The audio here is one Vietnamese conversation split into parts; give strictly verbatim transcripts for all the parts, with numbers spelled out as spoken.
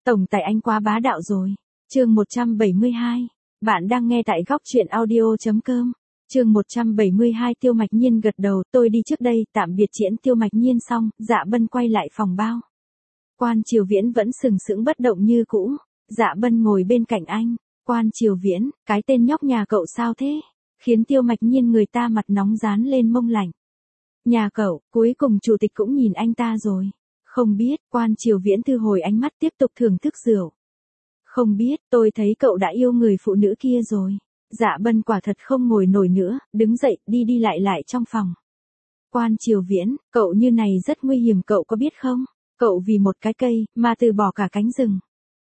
Tổng tài anh quá bá đạo rồi. Chương một trăm bảy mươi hai. Bạn đang nghe tại góc truyện audio chấm com. Chương một trăm bảy mươi hai. Tiêu Mạch Nhiên gật đầu, tôi đi trước đây, tạm biệt Triển Tiêu Mạch Nhiên xong, Dạ Bân quay lại phòng bao. Quan Triều Viễn vẫn sừng sững bất động như cũ. Dạ Bân ngồi bên cạnh anh. Quan Triều Viễn, cái tên nhóc nhà cậu sao thế? Khiến Tiêu Mạch Nhiên người ta mặt nóng dán lên mông lạnh. Nhà cậu, cuối cùng chủ tịch cũng nhìn anh ta rồi. Không biết, Quan Triều Viễn thu hồi ánh mắt tiếp tục thưởng thức rượu. Không biết, tôi thấy cậu đã yêu người phụ nữ kia rồi. Dạ Bân quả thật không ngồi nổi nữa, đứng dậy, đi đi lại lại trong phòng. Quan Triều Viễn, cậu như này rất nguy hiểm, cậu có biết không? Cậu vì một cái cây, mà từ bỏ cả cánh rừng.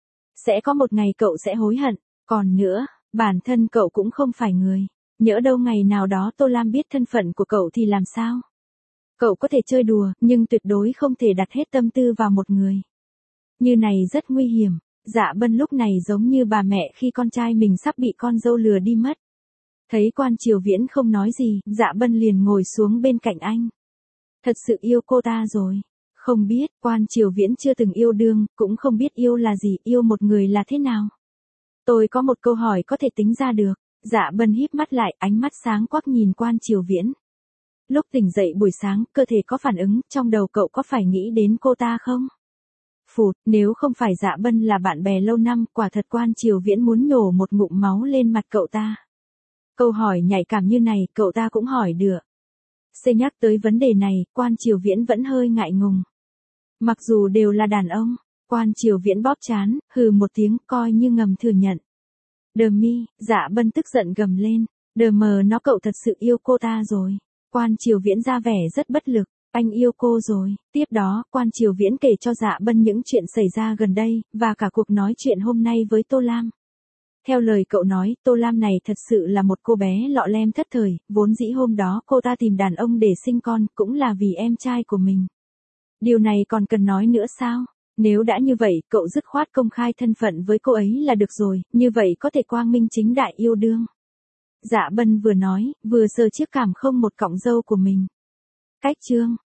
Sẽ có một ngày cậu sẽ hối hận. Còn nữa, bản thân cậu cũng không phải người. Nhỡ đâu ngày nào đó Tô Lam biết thân phận của cậu thì làm sao? Cậu có thể chơi đùa, nhưng tuyệt đối không thể đặt hết tâm tư vào một người. Như này rất nguy hiểm. Dạ Bân lúc này giống như bà mẹ khi con trai mình sắp bị con dâu lừa đi mất. Thấy Quan Triều Viễn không nói gì, Dạ Bân liền ngồi xuống bên cạnh anh. Thật sự yêu cô ta rồi. Không biết, Quan Triều Viễn chưa từng yêu đương, cũng không biết yêu là gì, yêu một người là thế nào. Tôi có một câu hỏi có thể tính ra được. Dạ Bân híp mắt lại, ánh mắt sáng quắc nhìn Quan Triều Viễn. Lúc tỉnh dậy buổi sáng, cơ thể có phản ứng, trong đầu cậu có phải nghĩ đến cô ta không? Phụt, nếu không phải Dạ Bân là bạn bè lâu năm, quả thật Quan Triều Viễn muốn nhổ một ngụm máu lên mặt cậu ta. Câu hỏi nhạy cảm như này, cậu ta cũng hỏi được. Sẽ nhắc tới vấn đề này, Quan Triều Viễn vẫn hơi ngại ngùng. Mặc dù đều là đàn ông, Quan Triều Viễn bóp trán, hừ một tiếng, coi như ngầm thừa nhận. Đờ mi, Dạ Bân tức giận gầm lên. Đờ mờ nó, cậu thật sự yêu cô ta rồi. Quan Triều Viễn ra vẻ rất bất lực. Anh yêu cô rồi. Tiếp đó, Quan Triều Viễn kể cho Dạ Bân những chuyện xảy ra gần đây, và cả cuộc nói chuyện hôm nay với Tô Lam. Theo lời cậu nói, Tô Lam này thật sự là một cô bé lọ lem thất thời, vốn dĩ hôm đó cô ta tìm đàn ông để sinh con, cũng là vì em trai của mình. Điều này còn cần nói nữa sao? Nếu đã như vậy, cậu dứt khoát công khai thân phận với cô ấy là được rồi, như vậy có thể quang minh chính đại yêu đương. Dạ Bân vừa nói, vừa sờ chiếc cảm không một cọng râu của mình. Cách chương.